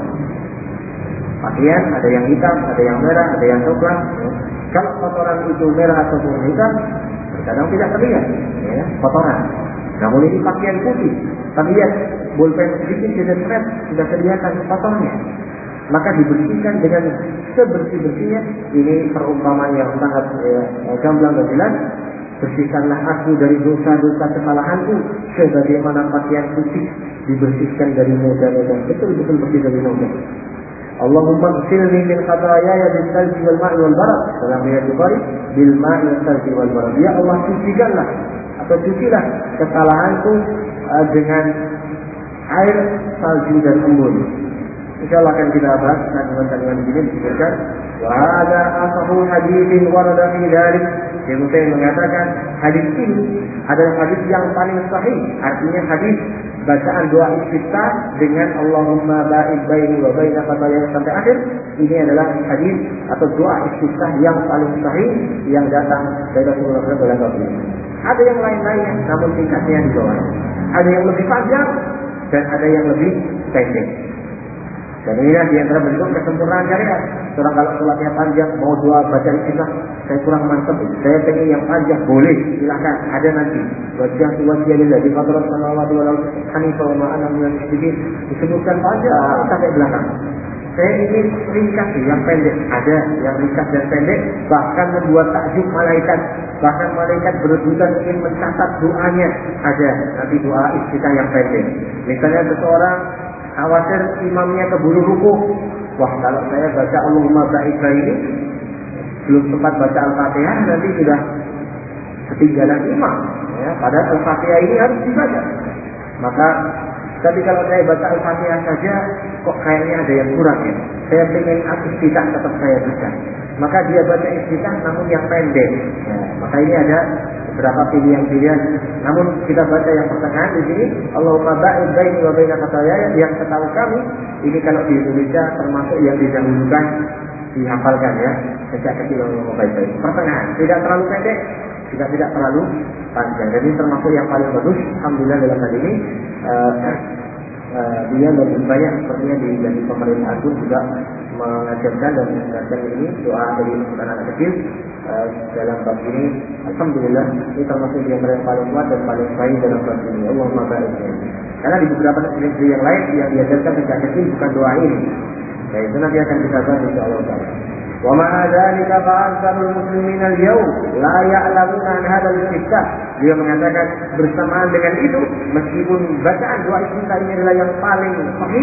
Pakaian ada yang hitam, ada yang merah, ada yang coklat. Kalau kotoran itu merah ataupun hitam, terkadang tidak terlihat, ya, kotoran. Namun ini pakaian putih, terlihat bolpen sedikit tidak seret, sudah kelihatan kotornya. Maka dibersihkan dengan sebersih-bersihnya. Ini perumpamaan yang sangat ya, gamblang dan jelas. Bersihkanlah aku dari dosa-dosa kesalahanku, sebagaimana pakaian putih dibersihkan dari noda-noda. Betul-betul bersih dari noda. Allahumma ighfirli min khataayaya bis-salji wal ma'i wal barad. Dalam riwayat Bukhari bil ma'i wal salji wal barad. Ya Allah sucikanlah atau cucilah kesalahanku uh, dengan air, salju dan embun. Insyaallah akan kita bahas kandungan-kandungan di sini disebutkan. Wa hadza asahhu haditsin warada fi dzalik. Syekh Utsaimin mengatakan hadis ini adalah hadis yang paling sahih. Artinya hadis bacaan doa istiftah dengan Allahumma ba'id baini wa baina khataayaya sampai akhir, ini adalah hadis atau doa istiftah yang paling sahih yang datang dari Rasulullah shallallahu alaihi wasallam. Ada yang lain-lainnya, namun tingkatnya di bawah. Ada yang lebih panjang dan ada yang lebih pendek. Dan inilah di antara bentuk kesempurnaan syariat. Seorang kalau sholatnya panjang, mau doa baca istighfar, saya kurang mantap, saya pengen yang panjang, boleh, silakan, ada nanti. Wajah wajah lillah di fadrat sallallahu alaihi wasallam hanifah wa ma'ana minal musyrikin, disebutkan panjang sampai belakang. Saya ingin ringkas yang pendek, ada yang ringkas dan pendek, bahkan membuat takjub malaikat, bahkan malaikat berebutan ingin mencatat doanya, ada nanti doa istighfar yang pendek. Misalnya seseorang khawatir imamnya keburu rukuk, wah kalau saya baca Allahumma ba'id ini belum sempat baca Al-Fatihah, nanti sudah ketinggalan imam, ya, padahal Al-Fatihah ini harus dibaca. Maka tapi kalau saya baca Al-Fatihah saja, kok kayaknya ada yang kurang ya. Saya ingin istighfar tetap saya baca. Maka dia baca istighfar namun yang pendek. Ya, maka ini ada beberapa pilihan-pilihan. Namun kita baca yang pertengahan di sini, Allahumma ba'id baini wa baina khataayaya, yang setahu kami ini kalau di Indonesia termasuk yang didahulukan dihafalkan ya. Sejak kecil Allahumma ba'id baini. Pertengahan, tidak terlalu pendek, juga tidak terlalu panjang. Jadi termasuk yang paling bagus. Alhamdulillah dalam hal ini uh, uh, dia lebih banyak sepertinya di dari pemerintahan pun juga mengajarkan dan mengajarkan ini doa dari anak-anak kecil uh, dalam bab ini. Alhamdulillah ini termasuk yang paling kuat dan paling baik dalam bab ini. Allahumma barik. Karena di beberapa negeri yang lain yang diajarkan sejak kecil bukan doa ini. Ya, itu nanti akan kita bahas insyaallah taala. Wa ma'a dzalika fa'aktharul muslimin al-yawm la ya'lamuna an hadzal istiftah. Dia mengatakan bersamaan dengan itu, meskipun bacaan doa istiftah ini adalah yang paling sahih,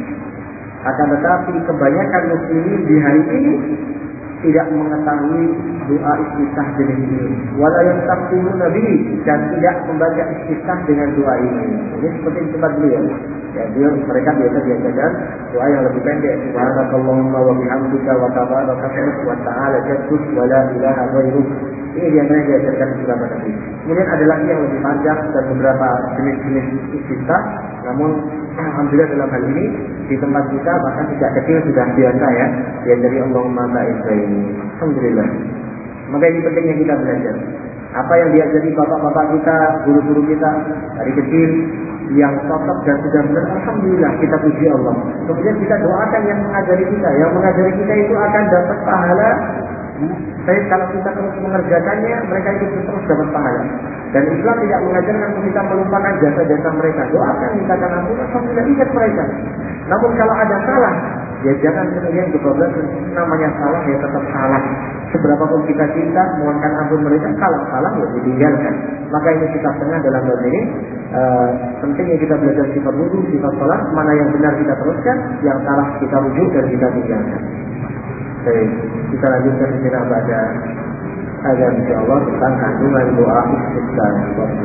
akan tetapi kebanyakan muslimin di hari ini tidak mengetahui doa istiftah jenis ini. Wala yastaqbiluna bihi, dan tidak membaca istiftah dengan doa ini. Ini seperti di tempat beliau. Ya, dia, mereka biasa diajarkan doa yang lebih pendek. Subhanakallahumma wa bihamdika wa tabaraka ismuka wa ta'ala jadduk wa la ilaha ghairuk. Ini biasanya diajarkan di beberapa negeri. Kemudian ada lagi yang lebih panjang dan beberapa jenis-jenis istiftah. Namun alhamdulillah dalam hal ini di tempat kita bahkan sejak kecil sudah biasa ya. Ya dari Allahumma ba'id baini. Alhamdulillah. Maka ini pentingnya kita belajar. Apa yang diajari bapak-bapak kita, guru-guru kita dari kecil yang cocok dan sudah benar, alhamdulillah kita puji Allah. Kemudian kita doakan yang mengajari kita, yang mengajari kita itu akan dapat pahala. Saya kalau kita terus mengerjakannya, mereka itu terus dapat pahala. Dan Islam tidak mengajarkan kita melupakan jasa-jasa mereka. Doakan, mintakan ampun, alhamdulillah ingat mereka. Namun kalau ada salah, ya jangan kemudian kebablas, namanya salah ya tetap salah. Seberapa pun kita cinta, mohonkan ampun mereka, kalau salah ya ditinggalkan. Maka ini sikap tengah dalam bab ini. E, pentingnya kita belajar sifat wudu, sifat salat, mana yang benar kita teruskan, yang salah kita rujuk dan kita tinggalkan. Baik, kita lanjutkan sejenak pada agar insyaallah tentang kandungan doa istiftah.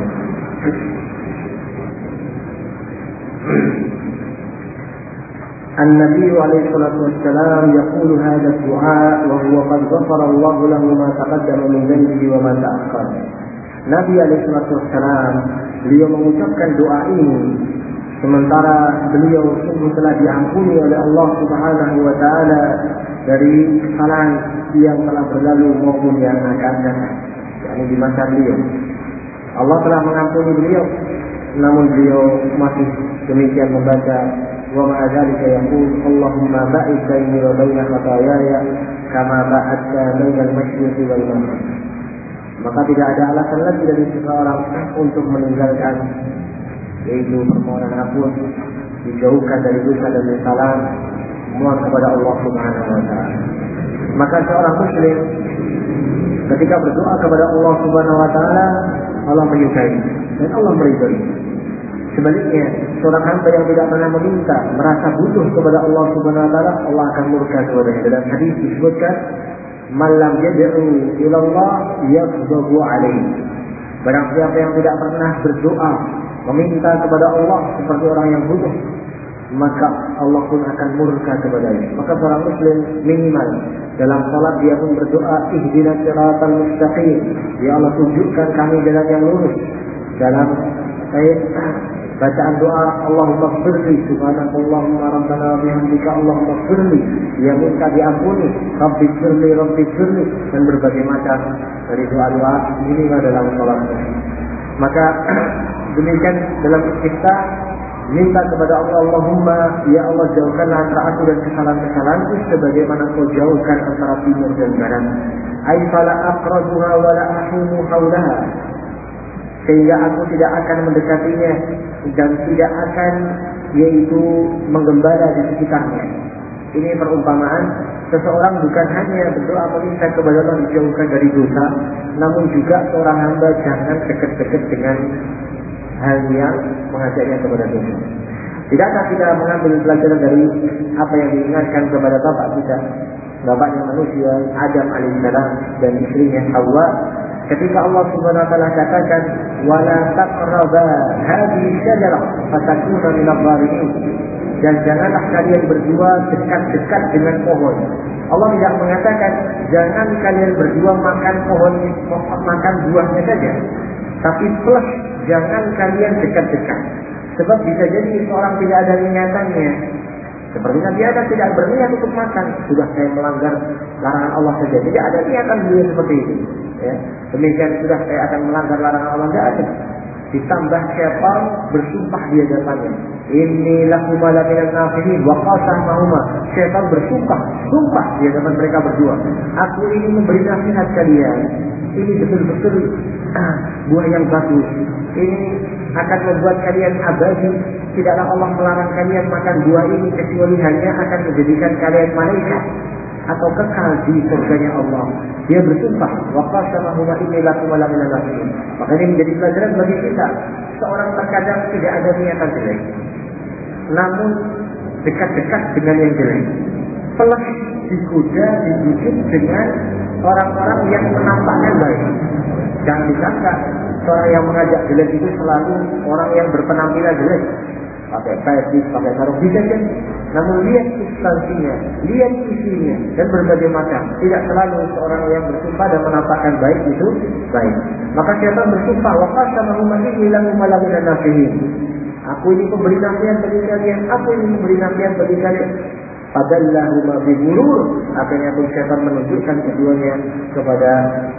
النبي عليه الصلاة والسلام يقول هذا الدعاء وهو قد غفر الله له ما تقدم من ذنبه وما تأخر. Nabi alaihi salatu wassalam beliau mengucapkan doa ini sementara beliau sungguh telah diampuni oleh Allah Subhanahu wa taala dari kesalahan yang telah berlalu maupun yang akan datang. yakni di masa beliau. Allah telah mengampuni beliau, namun beliau masih demikian membaca wa ma'a dzalika yaqul Allahumma ba'id baini wa baina khataayaya kama ba'adta bainal masyriqi wal maghrib. Maka tidak ada alasan lagi dari seseorang untuk meninggalkan yaitu permohonan ampun, dijauhkan dari dosa dan kesalahan, mohon kepada Allah Subhanahu wa taala. Maka seorang muslim ketika berdoa kepada Allah Subhanahu wa taala, Allah menyukai dan Allah meridhai. Sebaliknya, seorang hamba yang tidak pernah meminta, merasa butuh kepada Allah Subhanahu wa taala, Allah akan murka kepadanya. Dalam hadis disebutkan, "Man lam yad'u ila Allah yaghdabu alaihi." Barang siapa yang tidak pernah berdoa, meminta kepada Allah seperti orang yang butuh, maka Allah pun akan murka kepadanya. Maka seorang muslim minimal dalam salat dia pun berdoa, ihdinas siratal mustaqim, ya Allah tunjukkan kami jalan yang lurus. Dalam ayat bacaan doa, Allahumma ighfirli, subhanakallahumma rabbana wa bihamdika Allahumma ighfirli, dia minta diampuni, rabbi ighfirli, rabbi ighfirli, dan berbagai macam dari doa-doa minimal dalam salat. Maka demikian dalam istiftah minta kepada Allah, Allahumma ya Allah jauhkanlah antara aku dan kesalahan-kesalahanku sebagaimana Kau jauhkan antara timur dan barat. Ai fala aqrabuha wa la ahumu haulaha, sehingga aku tidak akan mendekatinya dan tidak akan yaitu menggembala di sekitarnya. Ini perumpamaan seseorang bukan hanya berdoa meminta kepada Allah dijauhkan dari dosa, namun juga seorang hamba jangan dekat-dekat dengan hal yang mengajaknya kepada dosa. Tidakkah kita mengambil pelajaran dari apa yang diingatkan kepada bapak kita, bapaknya manusia Adam alaihissalam dan istrinya Hawa, ketika Allah Subhanahu wa taala katakan wala taqraba hadhihi syajarah fatakuna minadh dhalimin, dan janganlah kalian berdua dekat-dekat dengan pohon. Allah tidak mengatakan jangan kalian berdua makan pohon, makan buahnya saja, tapi plus jangan kalian dekat-dekat. Sebab bisa jadi seorang tidak ada niatannya, seperti Nabi Adam tidak berniat untuk makan, sudah saya melanggar larangan Allah saja, tidak ada niatan beliau seperti itu. Ya. Demikian sudah saya akan melanggar larangan Allah, tidak ada. Ditambah syaitan bersumpah di hadapannya, inni lakuma laminal nafihin wa qasamahuma. Syaitan bersumpah, sumpah di hadapan mereka berdua, aku ini memberi nasihat kalian, ini betul-betul ah, buah yang bagus, ini akan membuat kalian abadi. Tidaklah Allah melarang kalian makan buah ini kecuali hanya akan menjadikan kalian malaikat atau kekal di surganya Allah. Dia bersumpah, wa qasamahuma inni lakum la minal nafihin. Maka ini menjadi pelajaran bagi kita. Seorang terkadang tidak ada niatan jelek, namun dekat-dekat dengan yang jelek, plus digoda, dibujuk dengan orang-orang yang menampakkan baik. Jangan disangka seorang yang mengajak jelek itu selalu orang yang berpenampilan jelek, pakai peci, pakai sarung, bisa kan? Namun lihat substansinya, lihat isinya, dan berbagai macam. Tidak selalu seorang yang bersumpah dan menampakkan baik itu baik. Maka syaitan bersumpah, wa qasamahuma inni lakum la minal nafihin. Aku ini pemberi nasihat bagi kalian, aku ini memberi nasihat bagi kalian. Fadallahuma bi ghurur. Akhirnya pun syaitan menunjukkan keduanya kepada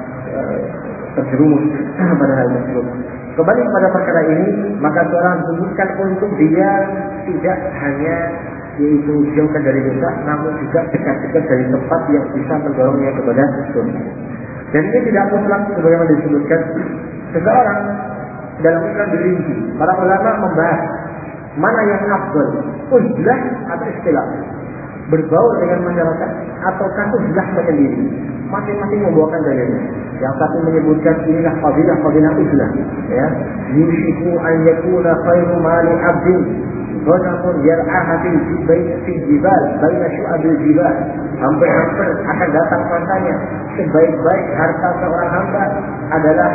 uh, terjerumus pada hal tersebut. Kembali kepada perkara ini, maka seorang sebutkan untuk dia tidak hanya yaitu jauhkan dari dosa, namun juga dekat-dekat dari tempat yang bisa mendorongnya kepada dosa. Dan ini tidak mutlak sebagaimana disebutkan. Seseorang dalam Islam dirinci, para ulama membahas mana yang afdal, uzlah atau istilah, berbaur dengan masyarakat ataukah uzlah sendiri. Masing-masing membawakan dalilnya. Yang satu menyebutkan inilah fadilah fadilah uzlah, ya, yushiku an yakuna khairu mali abdin ghanamun yar'aha fi jibal baina syu'abil jibal. Hampir-hampir akan datang masanya sebaik-baik harta seorang hamba adalah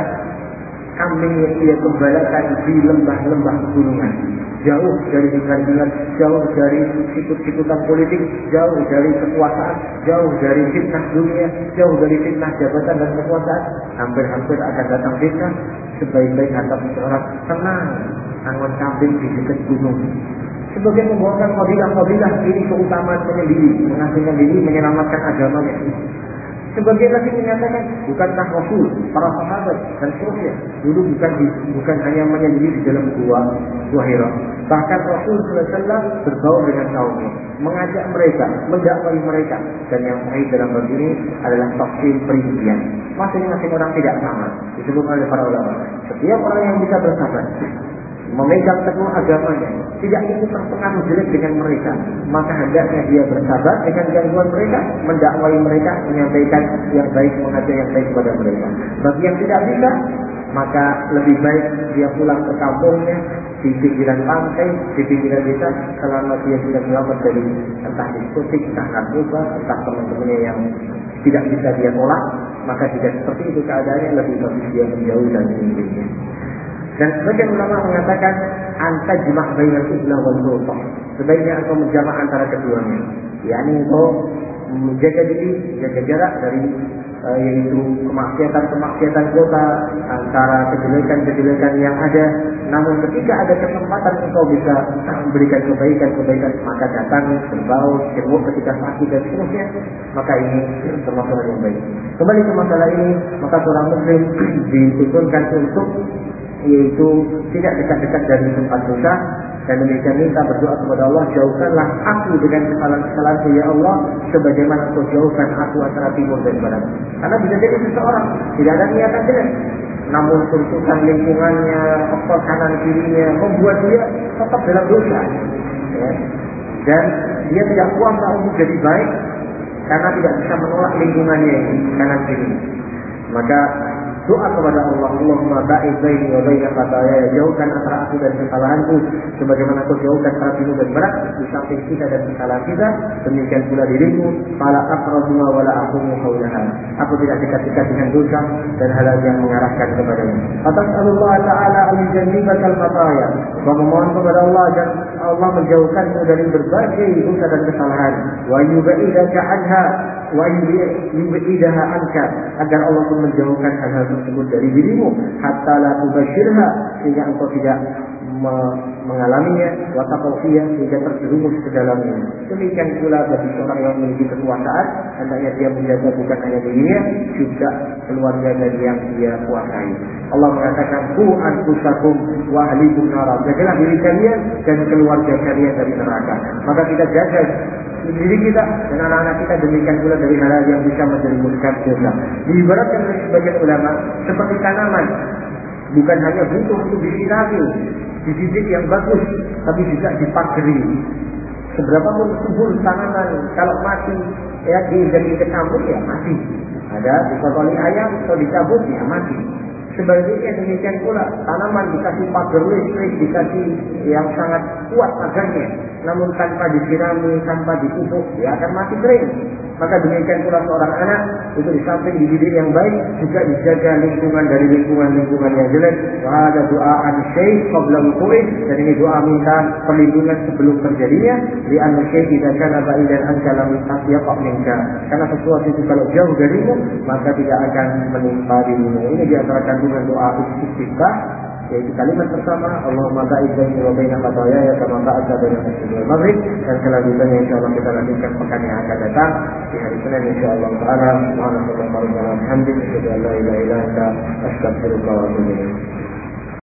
kambing yang ia gembalakan di lembah-lembah gunungan, jauh dari hingar-bingar, jauh dari sikut-sikutan politik, jauh dari kekuasaan, jauh dari fitnah dunia, jauh dari fitnah jabatan dan kekuasaan. Hampir-hampir akan datang fitnah sebaik-baik harta seseorang tenang angon kambing di dekat gunung. Sebagai membawakan fadilah-fadilah ini keutamaan penyendiri, menghasilkan diri, menyelamatkan agamanya. Sebagian lagi menyatakan, bukankah Rasul, para sahabat dan seterusnya dulu bukan di, bukan hanya menyendiri di dalam gua, gua Hira. Bahkan Rasul sallallahu alaihi wasallam berbaur dengan kaumnya, mengajak mereka, mendakwai mereka. Dan yang sahih dalam bab ini adalah tafsir perincian. Masing-masing orang tidak sama, disebutkan oleh para ulama. Setiap orang yang bisa bersabar, memegang teguh agamanya, tidak ikut terpengaruh jelek dengan mereka, maka hendaknya dia bersabar dengan gangguan mereka, mendakwai mereka, menyampaikan yang baik, mengajak yang baik kepada mereka. Bagi yang tidak bisa, maka lebih baik dia pulang ke kampungnya, di pinggiran pantai, di pinggiran desa, selama dia sudah selamat dari entah diskotik, entah narkoba, entah teman-temannya yang tidak bisa dia tolak, maka tidak seperti itu keadaannya, lebih bagus dia menjauh dari dirinya. Dan sebagian ulama mengatakan anta jema' bainal uzlah wal sultan. Sebaiknya engkau menjamak antara keduanya. yakni engkau menjaga diri, jaga jarak dari uh, yaitu kemaksiatan-kemaksiatan kota, antara kejelekan-kejelekan yang ada. Namun ketika ada kesempatan engkau bisa memberikan kebaikan-kebaikan, maka datangi, berbaur, jenguk ketika sakit dan seterusnya, maka ini termasuk yang baik. Kembali ke masalah ini, maka seorang muslim dituntunkan untuk yaitu tidak dekat-dekat dari tempat dosa, Dan demikian kita berdoa kepada Allah, jauhkanlah aku dengan kesalahan-kesalahanku ya Allah, sebagaimana Engkau jauhkan aku antara timur dan barat. Karena bisa jadi seseorang tidak ada niatan jelek, namun tuntutan lingkungannya, faktor kanan kirinya membuat dia tetap dalam dosa. Ya. Dan dia tidak kuasa untuk jadi baik karena tidak bisa menolak lingkungannya ini, kanan kiri. Maka doa kepada Allah, Allahumma ba'id baini wa baina khataaya, jauhkan antara aku dan kesalahanku sebagaimana Kau jauhkan antara timur dan barat, di samping kita dan kesalahan kita, demikian pula dirimu, fala aqrabuha wa la aqumu haulaha. Aku tidak dekat-dekat dengan dosa dan hal yang mengarahkan kepadanya. Fatas'alullah ta'ala an yujannibakal khataaya. Kau memohon kepada Allah dan Allah menjauhkanmu dari berbagai dosa dan kesalahan, wa yubaidaka anha wa yubidaha anka, agar Allah pun menjauhkan hal-hal tersebut dari dirimu, hatta la tubashirha, sehingga engkau tidak me- mengalaminya, wa taqawfiyah, sehingga terjerumus ke dalamnya. Demikian pula bagi seorang yang memiliki kekuasaan, hendaknya dia menjaga bukan hanya dirinya, juga keluarga dari yang dia kuasai. Allah mengatakan, ku anfusakum wa ahlikum nara, jagalah diri kalian dan keluarga kalian dari neraka. Maka kita jaga diri kita dan anak-anak kita, demikian pula dari hal yang bisa menjerumuskan dosa. Diibaratkan oleh sebagian ulama seperti tanaman, bukan hanya butuh untuk disirami, dididik yang bagus, tapi juga dipagari. Seberapapun subur tanaman, kalau mati ya diinjak-injak campur ya mati. Ada dikotoli ayam atau dicabut ya mati. Sebaliknya demikian pula, tanaman dikasih pagar listrik, dikasih yang sangat kuat pagarnya, namun tanpa disirami, tanpa dipupuk, dia akan mati kering. Maka demikian pula seorang anak itu di samping dididik yang baik, juga dijaga lingkungan dari lingkungan-lingkungan yang jelek. Wa ada doa an-syai' qabla wuqu'i, dan ini doa minta perlindungan sebelum terjadinya. Li an-syai' idza kana ba'idan anka lam yaqa' minka, karena sesuatu itu kalau jauh darimu maka tidak akan menimpa dirimu. Ini di antara kandungan doa istiftah, yaitu kalimat pertama, Allahumma ba'id baini wa baina khataaya kama ba'adta baina al-maghribi wal maghrib, dan selanjutnya insyaallah kita lanjutkan pekan yang akan datang di hari Senin insyaallah taala. Subhanallah wa bihamdihi, asyhadu an la ilaha illa anta, astaghfirullah wa atubu ilaik.